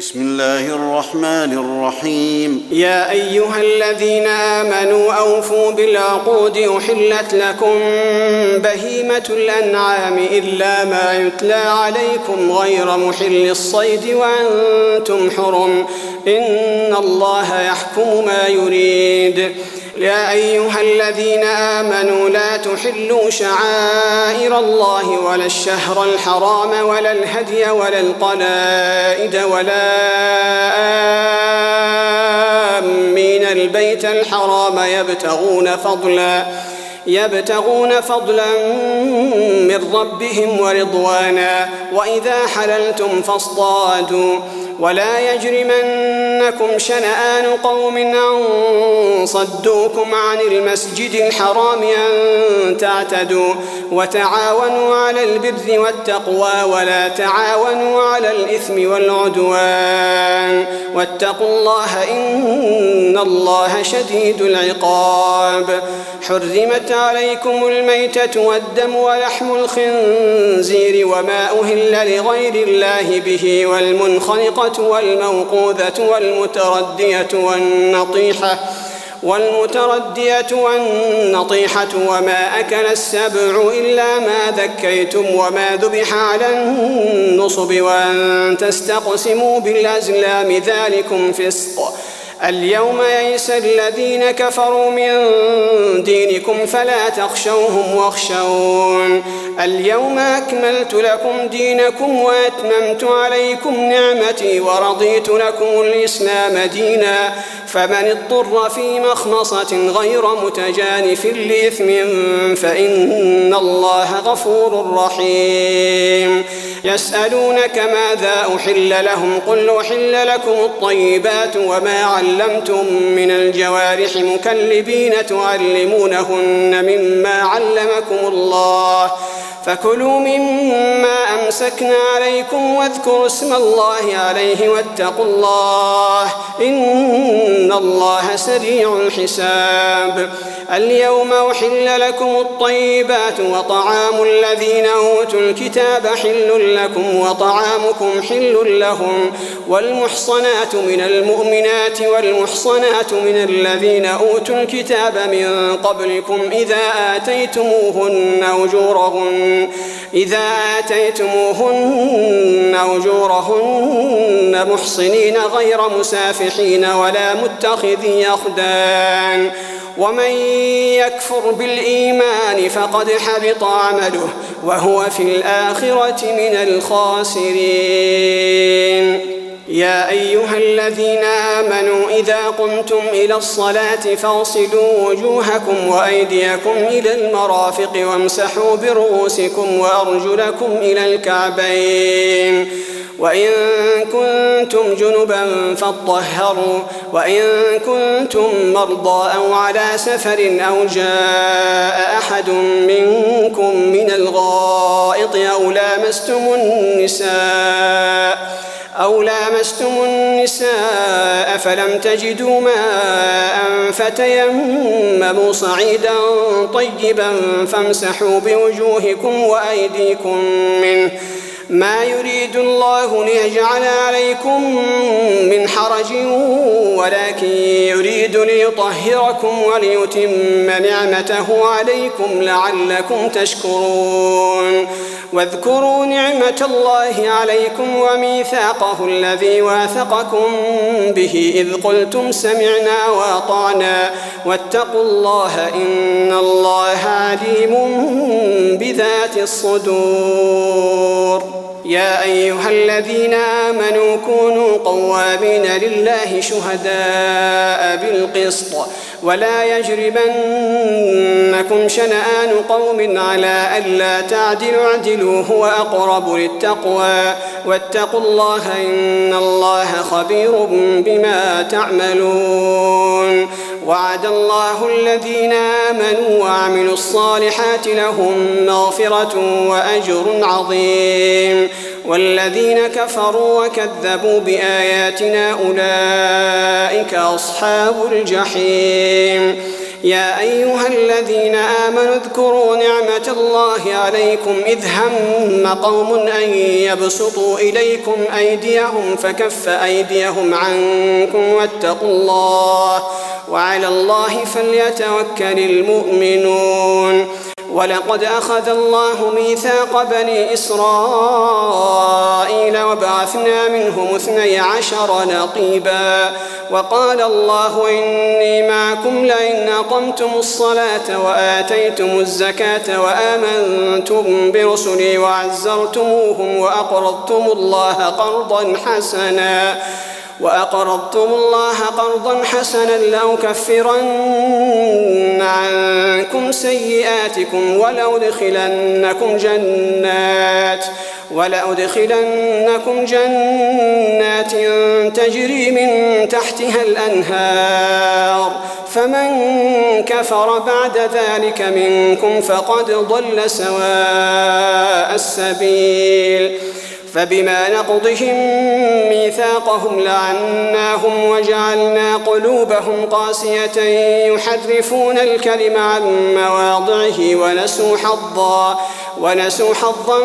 بسم الله الرحمن الرحيم. يا أيها الذين آمنوا أوفوا بالعقود أحلت لكم بهيمة الأنعام إلا ما يتلى عليكم غير محل الصيد وأنتم حرم إن الله يحكم ما يريد. يا أيها الذين آمنوا لا تحلوا شعائر الله ولا الشهر الحرام ولا الهدي ولا القلائد ولا آمين البيت الحرام يبتغون فضلا من ربهم ورضوانا وإذا حللتم فاصطادوا ولا يجرمنكم شنآن قوم أن صدوكم عن المسجد الحرام أن تعتدوا وتعاونوا على البر والتقوى ولا تعاونوا على الإثم والعدوان واتقوا الله إن الله شديد العقاب. حرمت عليكم الميتة والدم ولحم الخنزير وما أهل لغير الله به والمنخنقة والموقوذة والمتردية والنطيحة وما أكل السبع إلا ما ذكيتم وما ذبح على النصب وأن تستقسموا بالأزلام ذلكم فسق. اليوم يئس الذين كفروا من دينكم فلا تخشوهم واخشون. اليوم أكملت لكم دينكم وأتممت عليكم نعمتي ورضيت لكم الإسلام دينا فمن اضطر في مخمصة غير متجانف لإثم فإن الله غفور رحيم. يسألونك ماذا أحل لهم قل أحل لكم الطيبات وما علمتم من الجوارح مكلبين تعلمونهن مما علمكم الله فكلوا مما أمسكنا عليكم واذكروا اسم الله عليه واتقوا الله إن الله سريع الحساب. اليوم أحل لكم الطيبات وطعام الذين أوتوا الكتاب حل لكم وطعامكم حل لهم والمحصنات من المؤمنات والمحصنات من الذين أوتوا الكتاب من قبلكم إذا آتيتموهن أجورهن محصنين غير مسافحين ولا متخذي أخدان ومن يكفر بالإيمان فقد حبط عمله وهو في الآخرة من الخاسرين. يا أيها الذين آمنوا إذا قمتم إلى الصلاة فاغسلوا وجوهكم وأيديكم إلى المرافق وامسحوا برؤوسكم وأرجلكم إلى الكعبين وإن كنتم جنبا فاطهروا وإن كنتم مرضى أو على سفر أو جاء أحد منكم من الغائط أو لامستم النساء فلم تجدوا ماء فتيمموا صعيدا طيبا فامسحوا بوجوهكم وأيديكم منه ما يريد الله ليجعل عليكم من حرج ولكن يريد ليطهركم وليتم نعمته عليكم لعلكم تشكرون. واذكروا نعمة الله عليكم وميثاقه الذي واثقكم به إذ قلتم سمعنا وأطعنا واتقوا الله إن الله عليم بذات الصدور. يا أيها الذين آمنوا كونوا قوامين لله شهداء بالقسط ولا يجرمنكم شنآن قوم على ألا تعدلوا اعدلوا هو أقرب للتقوى واتقوا الله إن الله خبير بما تعملون. وعد الله الذين آمنوا وعملوا الصالحات لهم مغفرة وأجر عظيم والذين كفروا وكذبوا بآياتنا أولئك أصحاب الجحيم. يا أيها الذين آمنوا اذكروا نعمة الله عليكم إذ هم قوم أن يبسطوا إليكم أيديهم فكف أيديهم عنكم واتقوا الله وعلى الله فليتوكل المؤمنون. ولقد أخذ الله ميثاق بني إسرائيل وبعثنا منهم 12 نقيبا وقال الله إني معكم لئن أقمتم الصلاة وآتيتم الزكاة وآمنتم برسلي وعزرتموهم وأقرضتم الله قرضا حسنا لأكفرن عنكم سيئاتكم ولأدخلنكم جنات تجري من تحتها الأنهار فمن كفر بعد ذلك منكم فقد ضل سواء السبيل. فبما نقضهم ميثاقهم لعناهم وجعلنا قلوبهم قاسية يحرفون الكلم عن مواضعه ونسوا حظا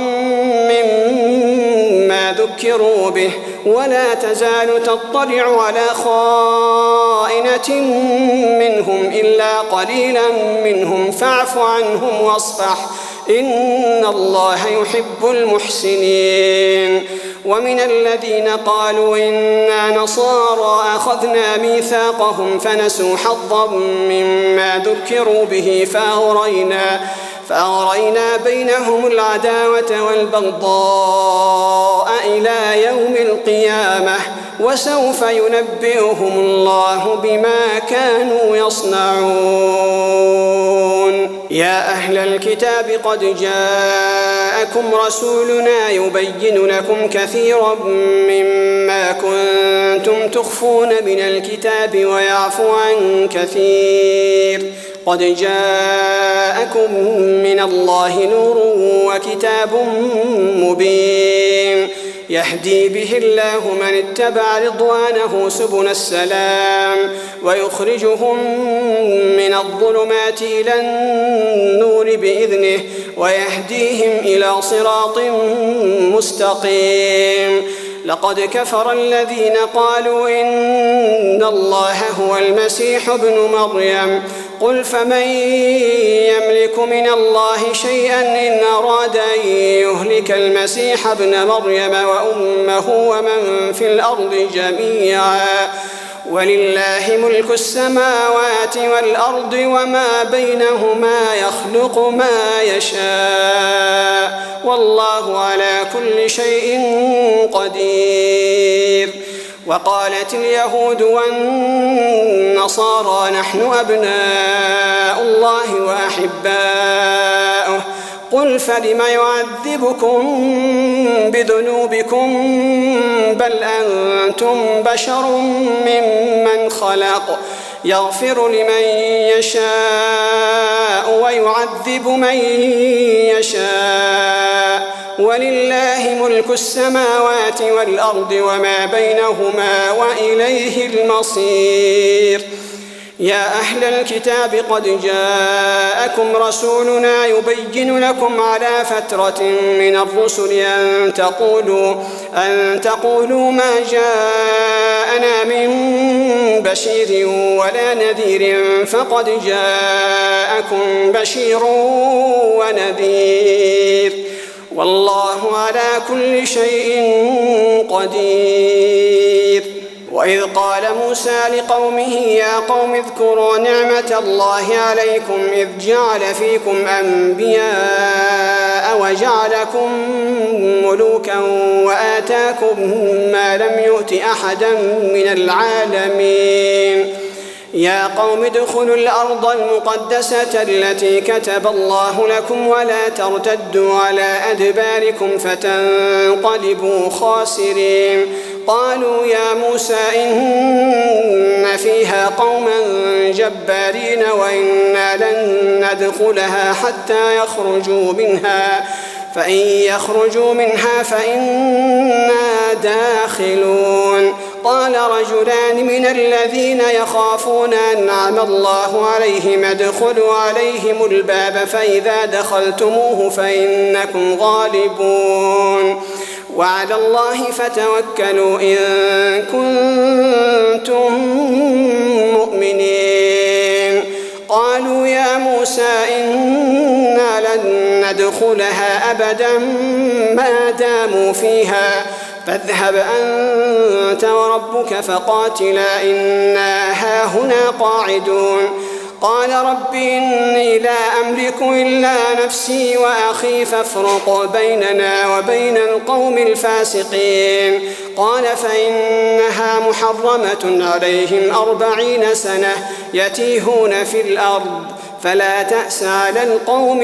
مما ذكروا به ولا تزال تطلع على خائنة منهم إلا قليلا منهم فاعف عنهم واصفح إن الله يحب المحسنين. ومن الذين قالوا إنا نصارى أخذنا ميثاقهم فنسوا حظا مما ذكروا به فأغرينا بينهم العداوة والبغضاء إلى يوم القيامة وسوف ينبئهم الله بما كانوا يصنعون. يا أهل الكتاب قد جاءكم رسولنا يبين لكم كثيرا مما كنتم تخفون من الكتاب ويعفو عن كثير. قد جاءكم من الله نور وكتاب مبين يهدي به الله من اتبع رضوانه سبل السلام ويخرجهم من الظلمات إلى النور بإذنه ويهديهم إلى صراط مستقيم. لقد كفر الذين قالوا إن الله هو المسيح ابن مريم قل فمن يملك من الله شيئا إن أراد أن يهلك المسيح ابن مريم وأمه ومن في الأرض جميعا ولله ملك السماوات والأرض وما بينهما يخلق ما يشاء والله على كل شيء قدير. وقالت اليهود والنصارى نحن أبناء الله وأحباؤه قل فلم يعذبكم بذنوبكم بل أنتم بشر ممن خلق يغفر لمن يشاء ويعذب من يشاء ولله ملك السماوات والأرض وما بينهما وإليه المصير. يا أهل الكتاب قد جاءكم رسولنا يبين لكم على فترة من الرسل أن تقولوا ما جاءنا من بشير ولا نذير فقد جاءكم بشير ونذير والله على كل شيء قدير. وإذ قال موسى لقومه يا قوم اذكروا نعمة الله عليكم إذ جعل فيكم أنبياء وجعلكم ملوكا وآتاكم ما لم يؤت أحدا من العالمين. يا قوم ادخلوا الأرض المقدسة التي كتب الله لكم ولا ترتدوا على أدباركم فتنقلبوا خاسرين. قالوا يا موسى إن فيها قوما جبارين وإنا لن ندخلها حتى يخرجوا منها فإن يخرجوا منها فإنا داخلون. قال رجلان من الذين يخافون أنعم الله عليهم ادخلوا عليهم الباب فإذا دخلتموه فإنكم غالبون وعلى الله فتوكلوا إن كنتم مؤمنين قالوا يا موسى إنا لن ندخلها أبدا ما داموا فيها فاذهب أنت وربك فقاتلا إنا هاهنا قاعدون قال رب إني لا أملك إلا نفسي وأخي فافرق بيننا وبين القوم الفاسقين قال فإنها محرمة عليهم 40 سنة يتيهون في الأرض فلا تأس على القوم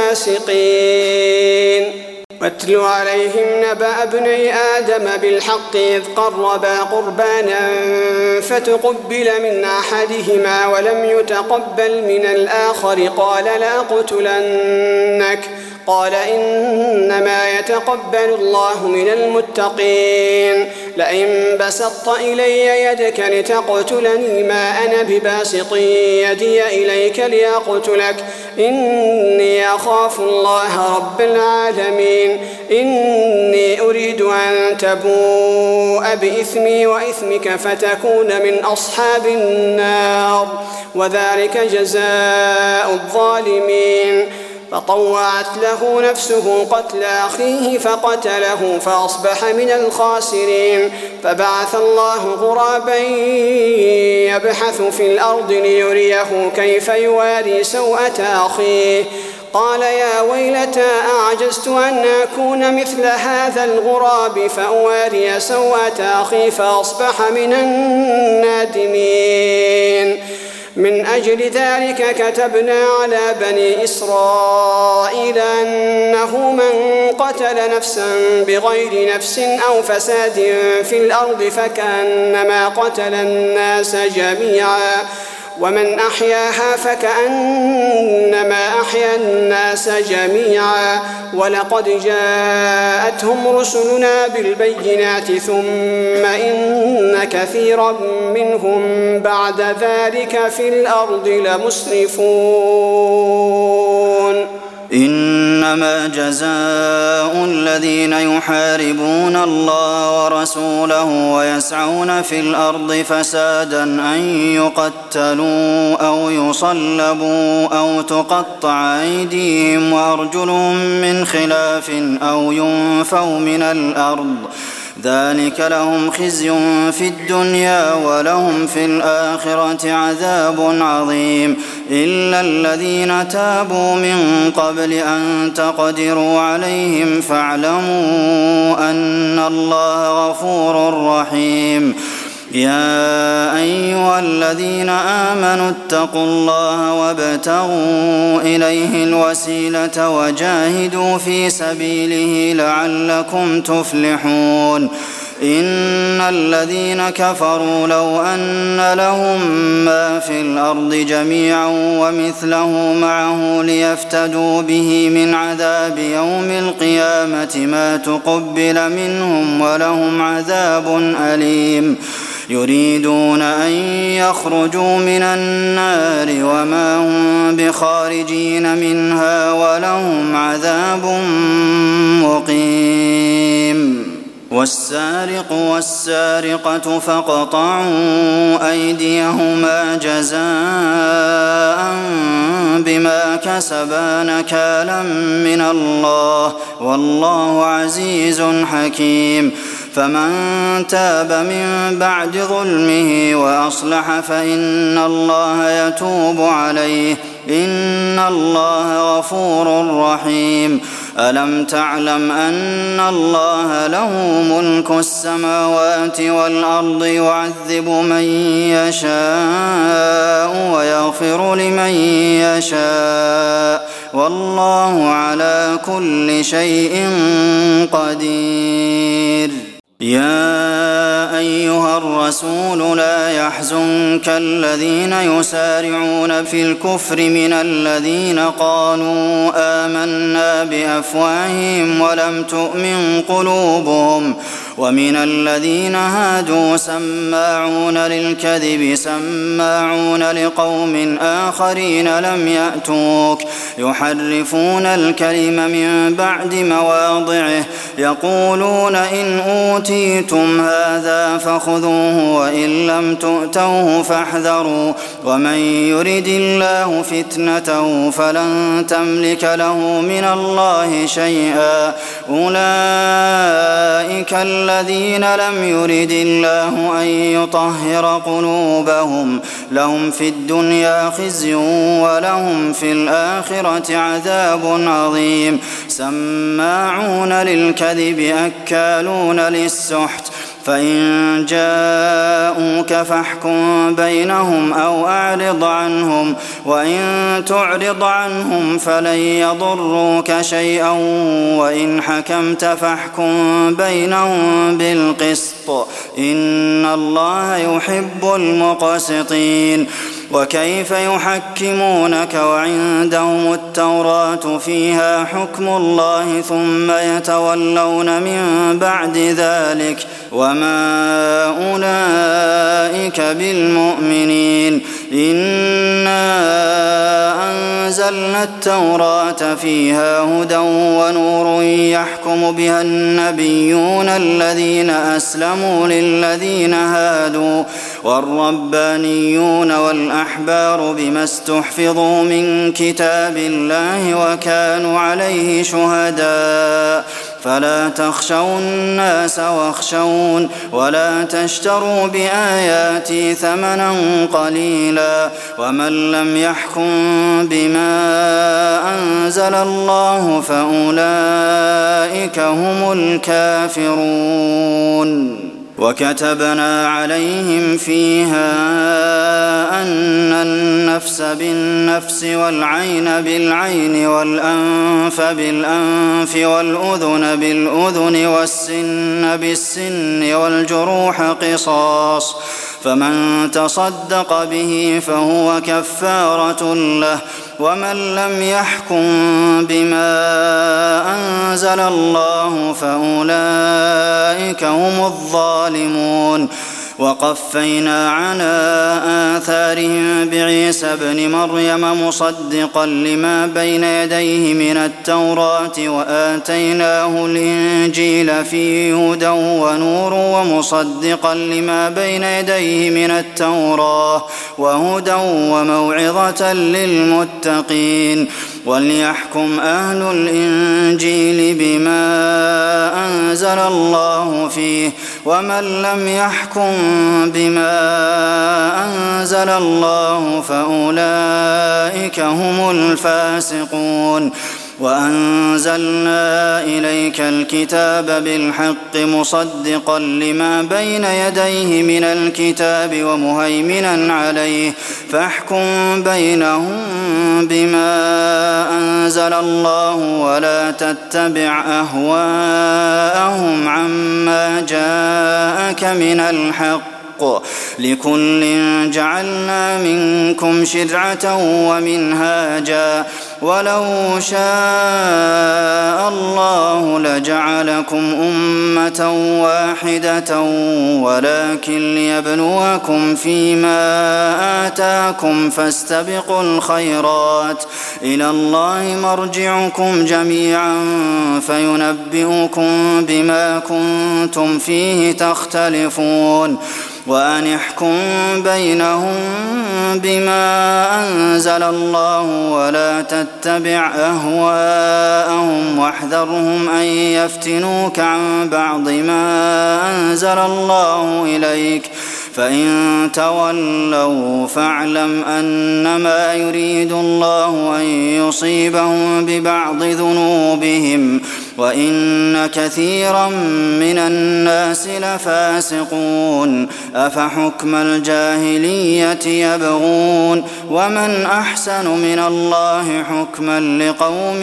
الفاسقين واتل عليهم نبأ ابني آدم بالحق إذ قربا قربانا فتقبل من أحدهما ولم يتقبل من الآخر قال لأقتلنك قال إنما يتقبل الله من المتقين لئن بسطت إلي يدك لتقتلني ما أنا بباسط يدي إليك لأقتلك إني أخاف الله رب العالمين إني أريد أن تبوء بإثمي وإثمك فتكون من أصحاب النار وذلك جزاء الظالمين فطوعت له نفسه قتل أخيه فقتله فأصبح من الخاسرين فبعث الله غرابا يبحث في الأرض ليريه كيف يواري سوءة أخيه قال يا ويلتى أعجزت أن أكون مثل هذا الغراب فأواري سوءة أخي فأصبح من النادمين من أجل ذلك كتبنا على بني إسرائيل أنه من قتل نفسا بغير نفس أو فساد في الأرض فكأنما قتل الناس جميعا ومن أحياها فكأنما أحيا الناس جميعا ولقد جاءتهم رسلنا بالبينات ثم إن كثيرا منهم بعد ذلك في الأرض لمسرفون إنما جزاء الذين يحاربون الله ورسوله ويسعون في الأرض فسادا أن يقتلوا أو يصلبوا أو تقطع أيديهم وأرجلهم من خلاف أو ينفوا من الأرض ذلك لهم خزي في الدنيا ولهم في الآخرة عذاب عظيم إلا الذين تابوا من قبل أن تقدروا عليهم فاعلموا أن الله غفور رحيم يا أيها الذين آمنوا اتقوا الله وابتغوا إليه الوسيلة وجاهدوا في سبيله لعلكم تفلحون إن الذين كفروا لو أن لهم ما في الأرض جميعا ومثله معه ليفتدوا به من عذاب يوم القيامة ما تقبل منهم ولهم عذاب أليم يريدون أن يخرجوا من النار وما هم بخارجين منها ولهم عذاب مقيم والسارق والسارقة فاقطعوا أيديهما جزاء بما كسبا نكالا من الله والله عزيز حكيم فمن تاب من بعد ظلمه وأصلح فإن الله يتوب عليه إن الله غفور رحيم ألم تعلم أن الله له ملك السماوات والأرض يعذب من يشاء ويغفر لمن يشاء والله على كل شيء قدير يا أيها الرسول لا يحزنك الذين يسارعون في الكفر من الذين قالوا آمنا بأفواههم ولم تؤمن قلوبهم ومن الذين هادوا سماعون للكذب سماعون لقوم آخرين لم يأتوك يحرفون الكلم من بعد مواضعه يقولون إن أوتيتم هذا فخذوه وإن لم تؤتوه فاحذروا ومن يرد الله فتنته فلن تملك له من الله شيئا أولئك الذين لم يرد الله أن يطهر قلوبهم لهم في الدنيا خزي ولهم في الآخرة عذاب عظيم سماعون للكذب أكالون للسحت فإن جاءوك فاحكم بينهم أو أعرض عنهم وإن تعرض عنهم فلن يضروك شيئا وإن حكمت فاحكم بينهم بالقسط إن الله يحب المقسطين وكيف يحكمونك وعندهم التوراة فيها حكم الله ثم يتولون من بعد ذلك وما أولئك بالمؤمنين إنا أنزلنا التوراة فيها هدى ونور يحكم بها النبيون الذين أسلموا للذين هادوا والربانيون والأحبار بما استحفظوا من كتاب الله وكانوا عليه شهداء فلا تخشوا الناس واخشون ولا تشتروا بآياتي ثمنا قليلا ومن لم يحكم بما أنزل الله فأولئك هم الكافرون وكتبنا عليهم فيها أن النفس بالنفس والعين بالعين والأنف بالأنف والأذن بالأذن والسن بالسن والجروح قصاص فمن تصدق به فهو كفارة له ومن لم يحكم بما أنزل الله فأولئك هم الظالمون وقفينا على آثارهم بعيسى ابن مريم مصدقا لما بين يديه من التوراة وآتيناه الإنجيل فيه هدى ونور ومصدقا لما بين يديه من التوراة وهدى وموعظة للمتقين وليحكم أهل الإنجيل بما أنزل الله فيه ومن لم يحكم بما أنزل الله فأولئك هم الفاسقون وأنزلنا إليك الكتاب بالحق مصدقا لما بين يديه من الكتاب ومهيمنا عليه فاحكم بينهم بما أنزل الله ولا تتبع أهواءهم عما جاءك من الحق لكل جعلنا منكم شرعة ومنهاجا ولو شاء الله لجعلكم أمة واحدة ولكن ليبلوكم فيما آتاكم فاستبقوا الخيرات إلى الله مرجعكم جميعا فينبئكم بما كنتم فيه تختلفون وأن احكم بينهم بما أنزل الله ولا تتبع أهواءهم واحذرهم أن يفتنوك عن بعض ما أنزل الله إليك فإن تولوا فاعلم أنما يريد الله أن يصيبهم ببعض ذنوبهم وإن كثيرا من الناس لفاسقون أفحكم الجاهلية يبغون ومن أحسن من الله حكما لقوم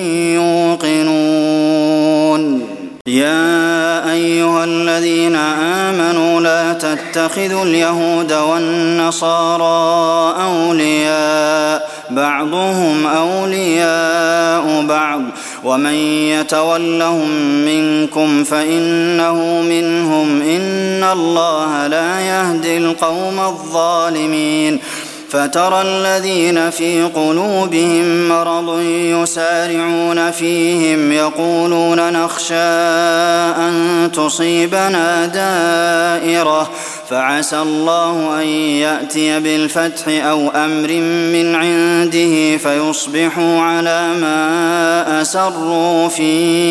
يوقنون يا أيها الذين آمنوا لا تتخذوا اليهود والنصارى أولياء بعضهم أولياء بعض ومن يتولهم منكم فإنه منهم إن الله لا يهدي القوم الظالمين فترى الذين في قلوبهم مرض يسارعون فيهم يقولون نخشى أن تصيبنا دائرة فعسى الله أن يأتي بالفتح أو أمر من عنده فيصبحوا على ما أسروا في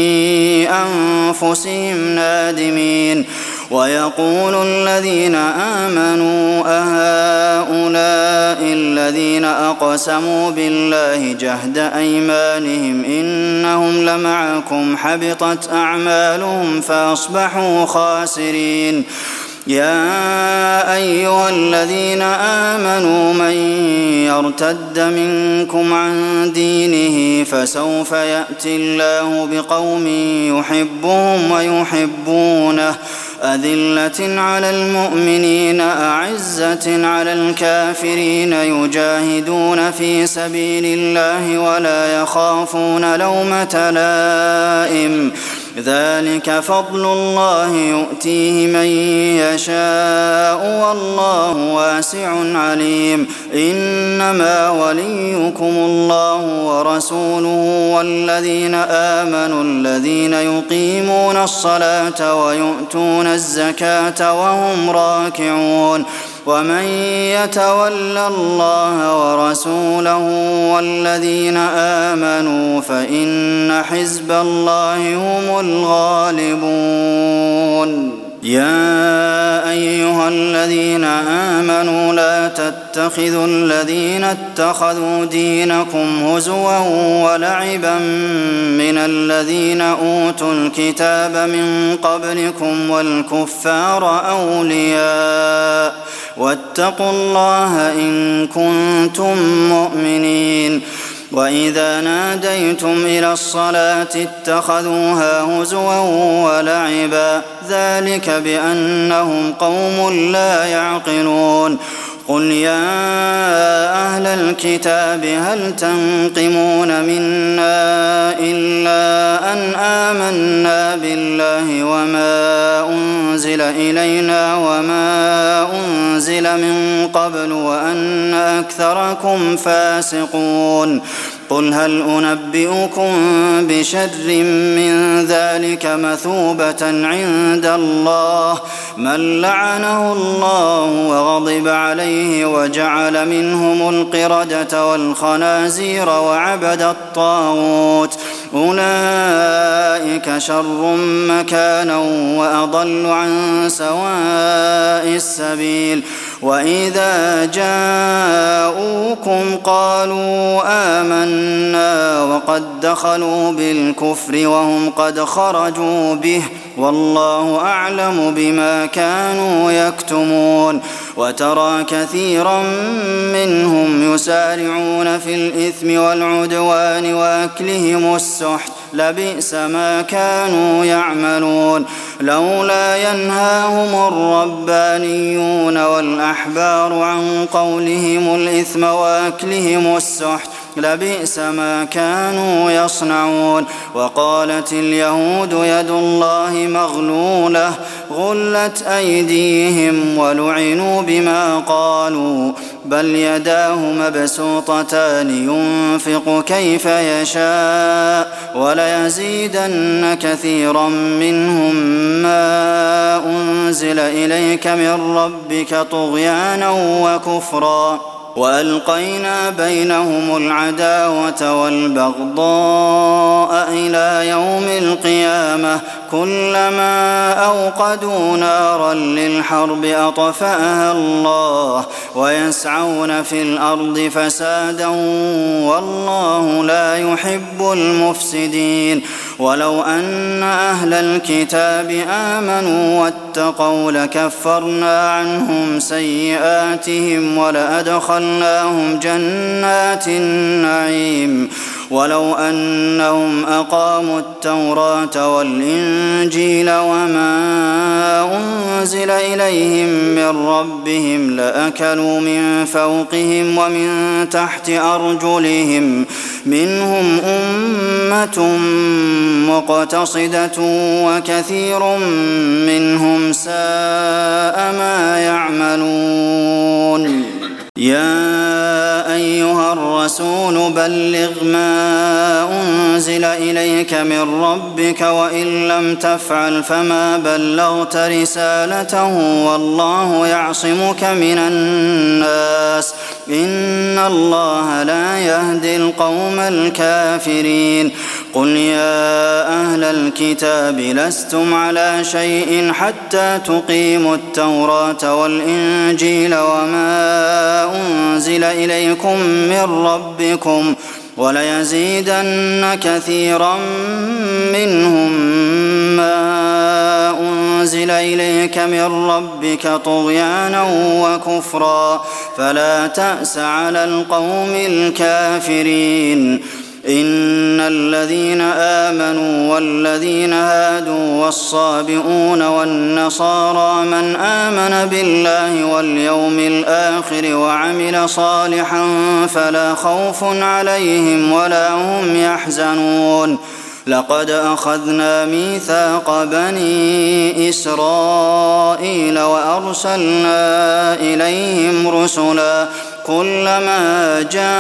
أنفسهم نادمين ويقول الذين آمنوا أهؤلاء الذين أقسموا بالله جهد أيمانهم إنهم لمعكم حبطت أعمالهم فأصبحوا خاسرين يا أيها الذين آمنوا من يرتد منكم عن دينه فسوف يأتي الله بقوم يحبهم ويحبونه أذلة على المؤمنين أعزة على الكافرين يجاهدون في سبيل الله ولا يخافون لومة لائم ذلك فضل الله يؤتيه من يشاء والله واسع عليم إنما وليكم الله ورسوله والذين آمنوا الذين يقيمون الصلاة ويؤتون الزكاة وهم راكعون ومن يتول الله ورسوله والذين آمنوا فإن حزب الله هم الغالبون يا أيها الذين آمنوا لا تتخذوا الذين اتخذوا دينكم هزوا ولعبا من الذين أوتوا الكتاب من قبلكم والكفار أولياء واتقوا الله إن كنتم مؤمنين وإذا ناديتم إلى الصلاة اتخذوها هزوا ولعبا ذلك بأنهم قوم لا يعقلون قل يا أهل الكتاب هل تنقمون منا إلا أن آمنا بالله وما أنزل إلينا وما أنزل من قبل وأن أكثركم فاسقون قل هل أنبئكم بشر من ذلك مثوبة عند الله من لعنه الله وغضب عليه وجعل منهم القردة والخنازير وعبد الطاغوت أولئك شر مكانا وأضل عن سواء السبيل وإذا جاءوكم قالوا آمنا وقد دخلوا بالكفر وهم قد خرجوا به والله أعلم بما كانوا يكتمون وترى كثيرا منهم يسارعون في الإثم والعدوان وأكلهم السحت لبئس ما كانوا يعملون لولا ينهاهم الربانيون والأحبار عن قولهم الإثم وأكلهم السحت لبئس ما كانوا يصنعون وقالت اليهود يد الله مغلولة غلت أيديهم ولعنوا بما قالوا بل يداه مبسوطتان ينفق كيف يشاء وليزيدن كثيرا منهم ما أنزل إليك من ربك طغيانا وكفرا وألقينا بينهم العداوة والبغضاء إلى يوم القيامة كلما أوقدوا نارا للحرب أطفأها الله ويسعون في الأرض فسادا والله لا يحب المفسدين ولو أن أهل الكتاب آمنوا واتقوا لكفرنا عنهم سيئاتهم ولأدخلناهم جنات النعيم ولو أنهم أقاموا التوراة والإنجيل وما أنزل إليهم من ربهم لأكلوا من فوقهم ومن تحت أرجلهم منهم أمة مقتصدة وكثير منهم ساء ما يعملون يا أيها الرسول بلغ ما أنزل إليك من ربك وإن لم تفعل فما بلغت رسالته والله يعصمك من الناس إن الله لا يهدي القوم الكافرين قل يا أهل الكتاب لستم على شيء حتى تقيموا التوراة والإنجيل وما أنزل إليكم من ربكم وليزيدن كثيرا منهم ما أنزل إليك من ربك طغيانا وكفرا فلا تأس على القوم الكافرين إن الذين آمنوا والذين هادوا والصابئون والنصارى من آمن بالله واليوم الآخر وعمل صالحا فلا خوف عليهم ولا هم يحزنون لقد أخذنا ميثاق بني إسرائيل وأرسلنا إليهم رسلا كلما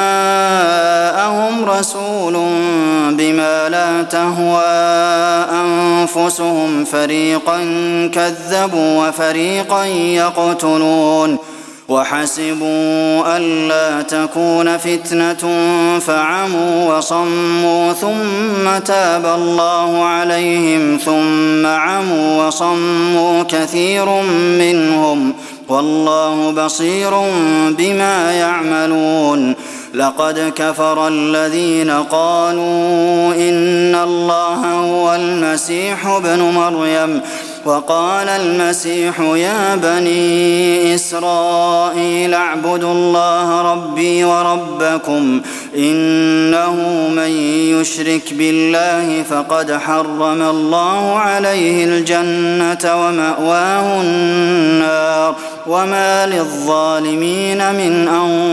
جاءهم رسول بما لا تهوى أنفسهم فريقا كذبوا وفريقا يقتلون وحسبوا ألا تكون فتنة فعموا وصموا ثم تاب الله عليهم ثم عموا وصموا كثير منهم والله بصير بما يعملون لقد كفر الذين قالوا إن الله هو المسيح ابن مريم وقال المسيح يا بني إسرائيل اعبدوا الله ربي وربكم إنه من يشرك بالله فقد حرم الله عليه الجنة ومأواه النار وما للظالمين من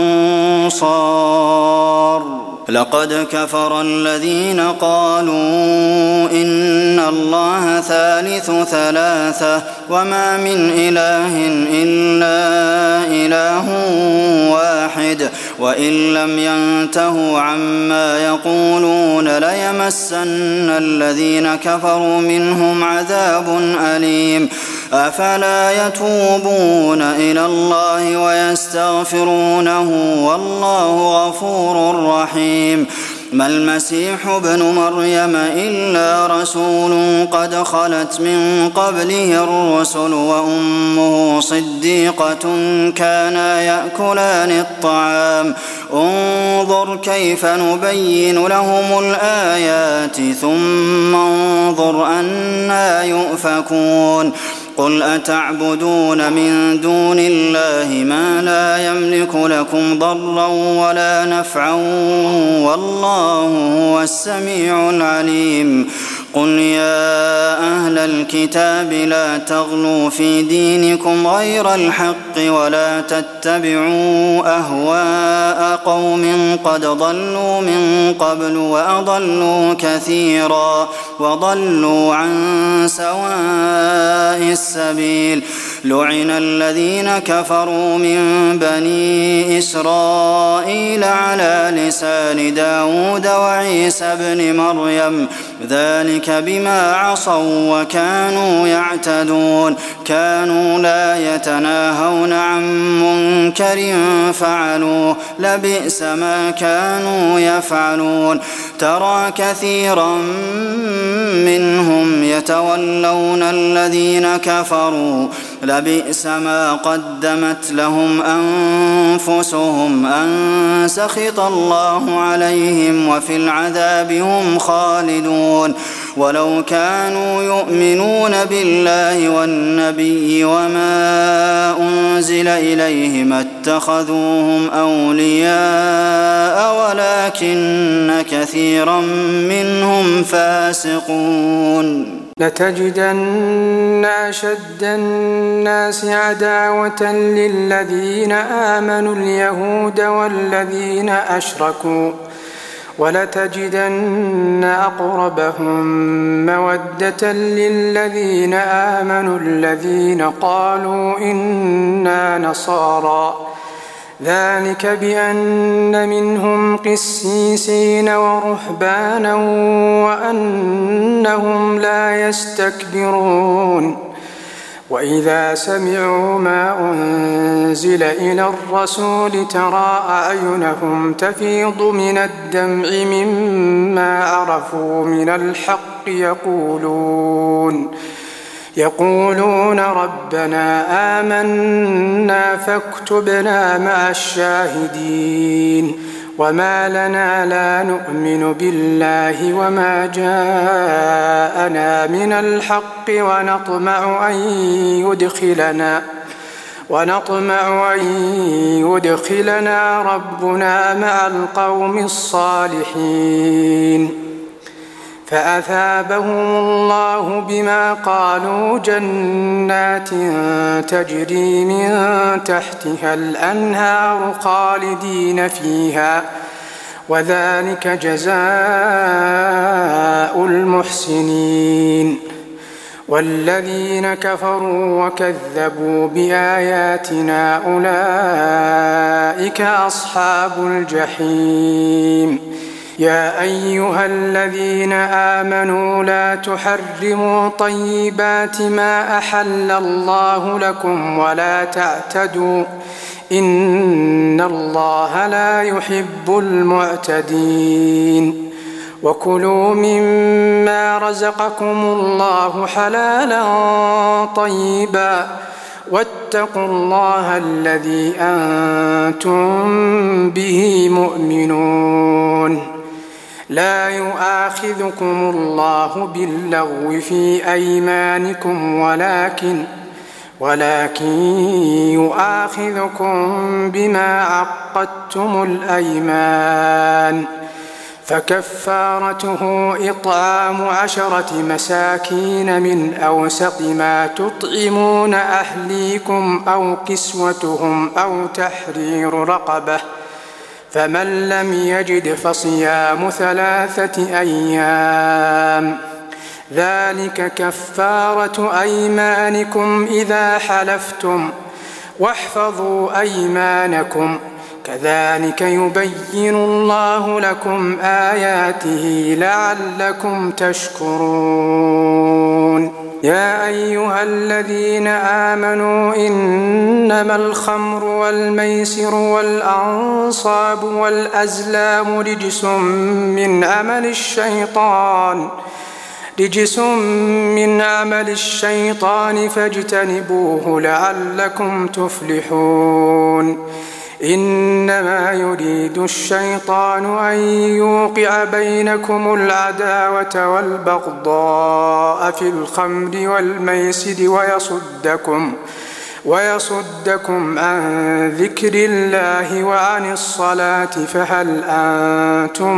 أنصار لقد كفر الذين قالوا إن الله ثالث ثلاثة وما من إله إلا إله واحد وإن لم ينتهوا عما يقولون ليمسن الذين كفروا منهم عذاب أليم أفلا يتوبون إلى الله ويستغفرونه والله غفور رحيم ما المسيح ابن مريم إلا رسول قد خلت من قبله الرسل وأمه صديقة كانا يأكلان الطعام انظر كيف نبين لهم الآيات ثم انظر أنى يؤفكون قل أتعبدون من دون الله ما لا يملك لكم ضرا ولا نفعا والله هو السميع العليم قل يا أهل الكتاب لا تغلوا في دينكم غير الحق ولا تتبعوا أهواء قوم قد ضلوا من قبل وأضلوا كثيرا وضلوا عن سواء السبيل لعن الذين كفروا من بني إسرائيل على لسان داود وعيسى بن مريم ذلك بما عصوا وكانوا يعتدون كانوا لا يتناهون عن منكر فعلوه لبئس ما كانوا يفعلون ترى كثيرا منهم يتولون الذين كفروا لبئس ما قدمت لهم أنفسهم أن سخط الله عليهم وفي العذاب هم خالدون ولو كانوا يؤمنون بالله والنبي وما أنزل أنزل إليه ما اتخذوهم أولياء ولكن كثيرا منهم فاسقون لتجدن أشد الناس عداوة للذين آمنوا اليهود والذين أشركوا ولتجدن أقربهم مودة للذين آمنوا الذين قالوا إنا نصارى ذلك بأن منهم قسيسين ورهبانا وأنهم لا يستكبرون وإذا سمعوا ما أنزل إلى الرسول ترى أعينهم تفيض من الدمع مما عرفوا من الحق يقولون ربنا آمنا فاكتبنا مع الشاهدين وما لنا لا نؤمن بالله وما جاءنا من الحق ونطمع أن يدخلنا ربنا مع القوم الصالحين فأثابهم الله بما قالوا جنات تجري من تحتها الأنهار خالدين فيها وذلك جزاء المحسنين والذين كفروا وكذبوا بآياتنا أولئك أصحاب الجحيم يا أيها الذين آمنوا لا تحرموا طيبات ما أحل الله لكم ولا تعتدوا إن الله لا يحب المعتدين وكلوا مما رزقكم الله حلالا طيبا واتقوا الله الذي أنتم به مؤمنون لا يؤاخذكم الله باللغو في أيمانكم ولكن يؤاخذكم بما عقدتم الأيمان فكفارته إطعام 10 مساكين من أوسط ما تطعمون أهليكم أو كسوتهم أو تحرير رقبة فمن لم يجد فصيام 3 أيام ذلك كفارة أيمانكم إذا حلفتم واحفظوا أيمانكم كذلك يبين الله لكم آياته لعلكم تشكرون يا أيها الذين آمنوا إنما الخمر والميسر والأنصاب والأزلام رجس من عمل الشيطان فاجتنبوه لعلكم تفلحون إنما يريد الشيطان أن يوقع بينكم العداوة والبغضاء في الخمر والميسر ويصدكم عن ذكر الله وعن الصلاة فهل أنتم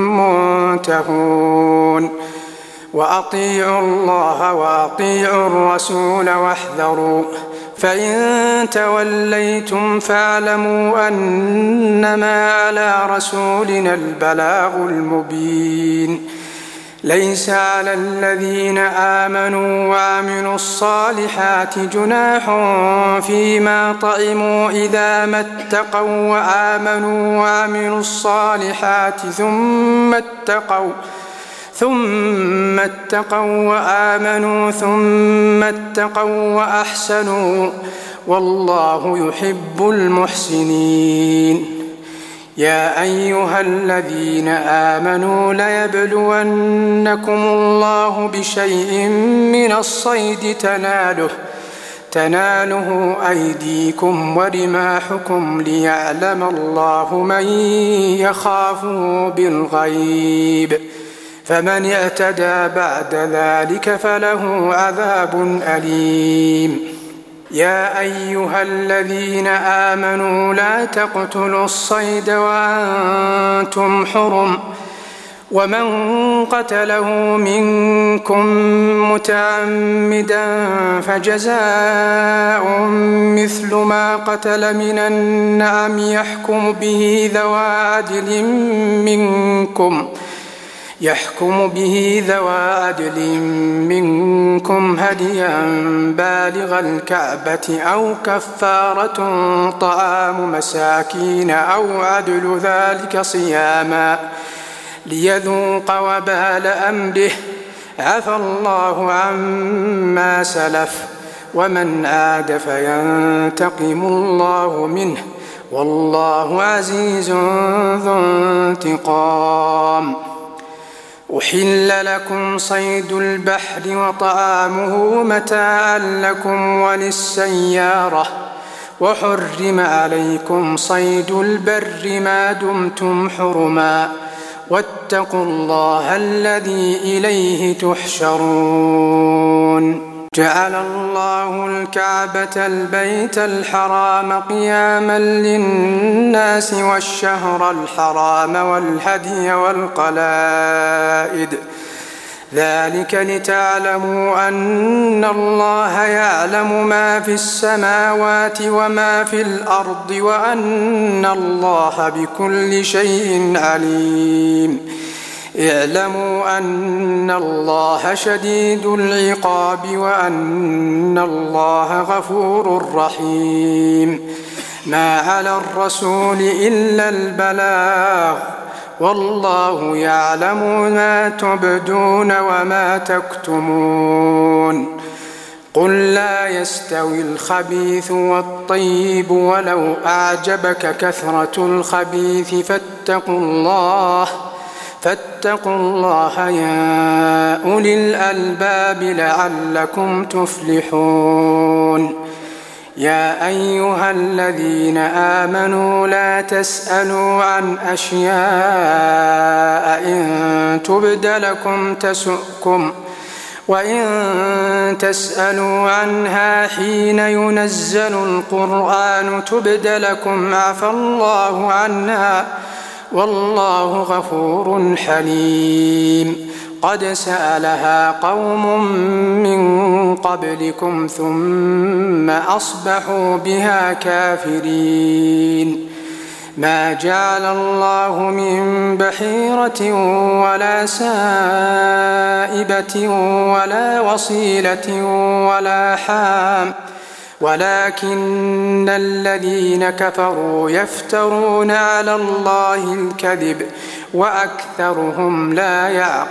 منتهون وأطيعوا الله وأطيعوا الرسول واحذروا فإن توليتم فاعلموا أنما على رسولنا البلاغ المبين ليس على الذين آمنوا وعملوا الصالحات جناح فيما طعموا إذا ما اتقوا وآمنوا وعملوا الصالحات ثم اتقوا وآمنوا ثم اتقوا وأحسنوا والله يحب المحسنين يا أيها الذين آمنوا ليبلونكم الله بشيء من الصيد تناله أيديكم ورماحكم ليعلم الله من يخافه بالغيب فمن اعتدى بعد ذلك فله عذاب أليم يا أيها الذين آمنوا لا تقتلوا الصيد وأنتم حرم ومن قتله منكم متعمدا فجزاء مثل ما قتل من النعم يحكم به ذوى عدل منكم هديا بالغ الكعبة أو كفارة طعام مساكين أو عدل ذلك صياما ليذوق وبال أمره عفى الله عما سلف ومن عاد فينتقم الله منه والله عزيز ذو انتقام. أحل لكم صيد البحر وطعامه متاعا لكم وللسيارة وحرم عليكم صيد البر ما دمتم حرما واتقوا الله الذي إليه تحشرون. جعل الله الكعبة البيت الحرام قياما للناس والشهر الحرام والهدي والقلائد ذلك لتعلموا أن الله يعلم ما في السماوات وما في الأرض وأن الله بكل شيء عليم. اعلموا أن الله شديد العقاب وأن الله غفور رحيم. ما على الرسول إلا البلاغ والله يعلم ما تبدون وما تكتمون. قل لا يستوي الخبيث والطيب ولو أعجبك كثرة الخبيث فاتقوا الله يا أولي الألباب لعلكم تفلحون. يا أيها الذين آمنوا لا تسألوا عن أشياء إن تبد لكم تسؤكم وإن تسألوا عنها حين ينزل القرآن تبد لكم عفى الله عنها والله غفور حليم. قد سألها قوم من قبلكم ثم أصبحوا بها كافرين. ما جعل الله من بحيرة ولا سائبة ولا وصيلة ولا حام ولكن الذين كفروا يفترون على الله الكذب وأكثرهم لا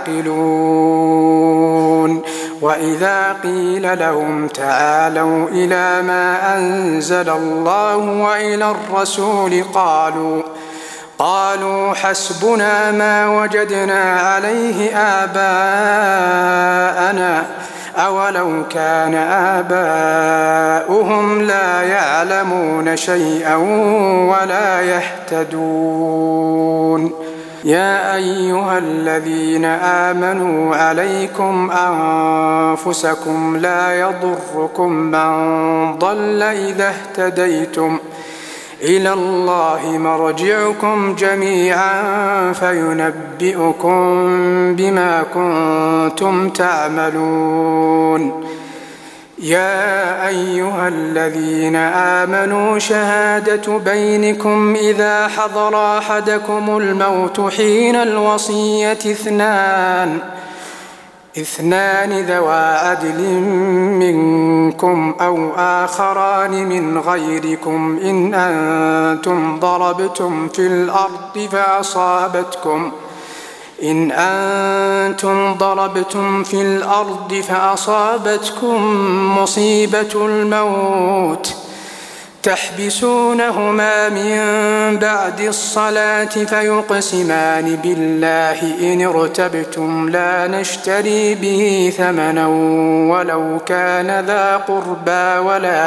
يعقلون. وإذا قيل لهم تعالوا إلى ما أنزل الله وإلى الرسول قالوا حسبنا ما وجدنا عليه آباءنا أولو كان آباؤهم لا يعلمون شيئا ولا يهتدون. يا أيها الذين آمنوا عليكم أنفسكم لا يضركم من ضل إذا اهتديتم إلى الله مرجعكم جميعا فينبئكم بما كنتم تعملون. يا أيها الذين آمنوا شهادة بينكم إذا حضر أحدكم الموت حين الوصية اثنان ذوى عدل منكم أو آخران من غيركم إن أنتم ضربتم في الأرض فأصابتكم مصيبة الموت تحبسونهما من بعد الصلاة فيقسمان بالله إن ارتبتم لا نشتري به ثمنا ولو كان ذا قربى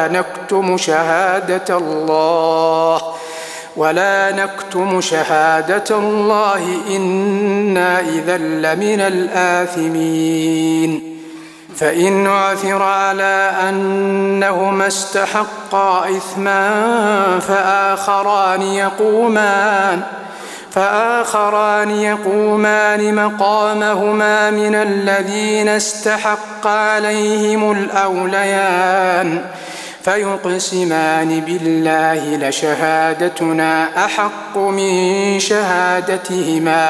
ولا نكتم شهادة الله إنا إذا لمن الآثمين. فإن عثر على أنهما استحقا إثما فآخران يقومان مقامهما من الذين استحق عليهم الأوليان فيقسمان بالله لشهادتنا أحق من شهادتهما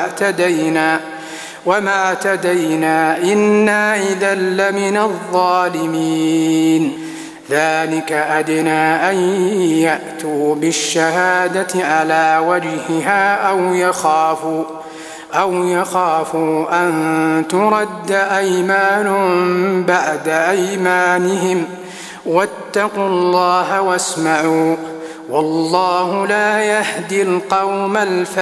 وما اعتدينا إنا إذا لمن الظالمين. ذلك أدنى أن يأتوا بالشهادة على وجهها أو يخافوا أن ترد أيمان بعد أيمانهم واتقوا الله واسمعوا والله لا يهدي القوم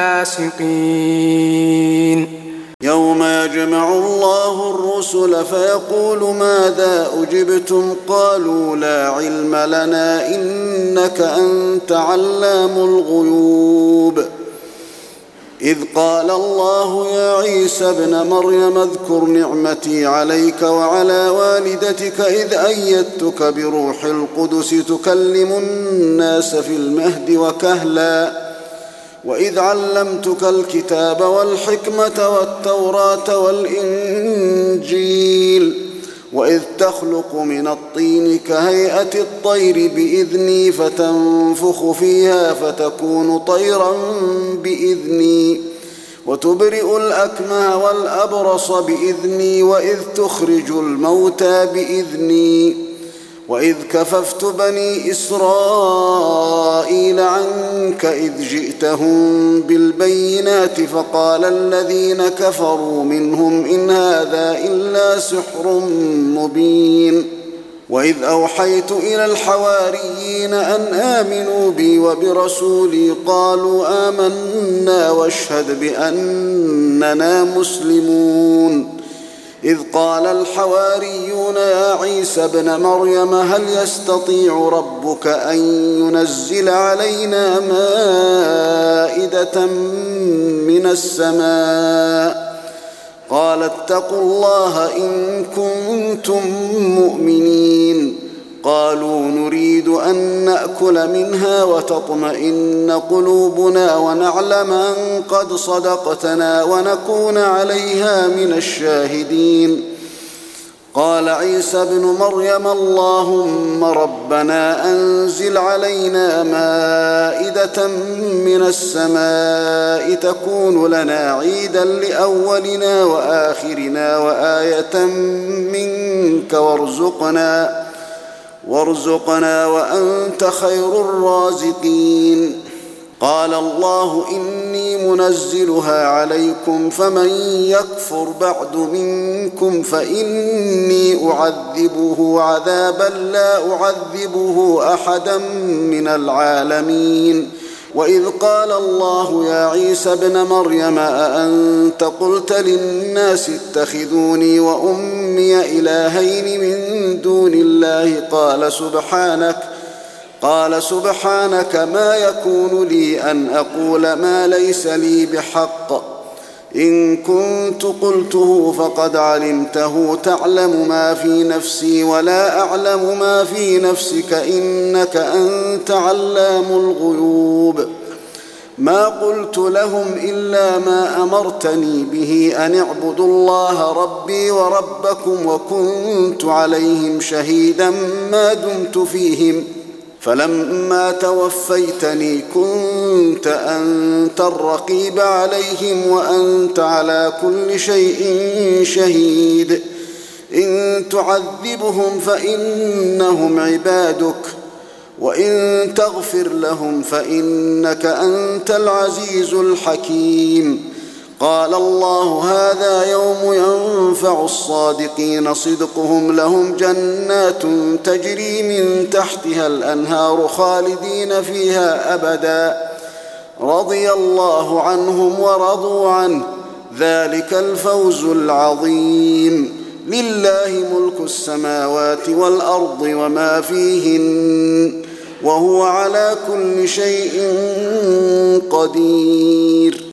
الفاسقين. يوم يجمع الله الرسل فيقول ماذا أجبتم قالوا لا علم لنا إنك أنت علام الغيوب. إذ قال الله يا عيسى ابن مريم اذكر نعمتي عليك وعلى والدتك إذ أيدتك بروح القدس تكلم الناس في المهد وكهلا وإذ علمتك الكتاب والحكمة والتوراة والإنجيل وإذ تخلق من الطين كهيئة الطير بإذني فتنفخ فيها فتكون طيرا بإذني وتبرئ الأكمه والأبرص بإذني وإذ تخرج الموتى بإذني وإذ كففت بني إسرائيل عنك إذ جئتهم بالبينات فقال الذين كفروا منهم إن هذا إلا سحر مبين. وإذ أوحيت إلى الحواريين أن آمنوا بي وبرسولي قالوا آمنا واشهد بأننا مسلمون. إذ قال الحواريون يا عيسى ابن مريم هل يستطيع ربك أن ينزل علينا مائدة من السماء قال اتقوا الله إن كنتم مؤمنين. قالوا نريد أن نأكل منها وتطمئن قلوبنا ونعلم أن قد صدقتنا ونكون عليها من الشاهدين. قال عيسى ابن مريم اللهم ربنا أنزل علينا مائدة من السماء تكون لنا عيدا لأولنا وآخرنا وآية منك وارزقنا وأنت خير الرازقين. قال الله إني منزلها عليكم فمن يكفر بعد منكم فإني أعذبه عذابا لا أعذبه أحدا من العالمين. وإذ قال الله يا عيسى ابن مريم أأنت قلت للناس اتخذوني وأمي إلهين من دون الله قال سبحانك ما يكون لي أن أقول ما ليس لي بحق إن كنت قلته فقد علمته تعلم ما في نفسي ولا أعلم ما في نفسك إنك أنت علام الغيوب. ما قلت لهم إلا ما أمرتني به أن اعبدوا الله ربي وربكم وكنت عليهم شهيدا ما دمت فيهم فلما توفيتني كنت أنت الرقيب عليهم وأنت على كل شيء شهيد. إن تعذبهم فإنهم عبادك وإن تغفر لهم فإنك أنت العزيز الحكيم. قال الله هذا يوم ينفع الصادقين صدقهم لهم جنات تجري من تحتها الأنهار خالدين فيها أبدا رضي الله عنهم ورضوا عنه ذلك الفوز العظيم. لله ملك السماوات والأرض وما فيهن وهو على كل شيء قدير.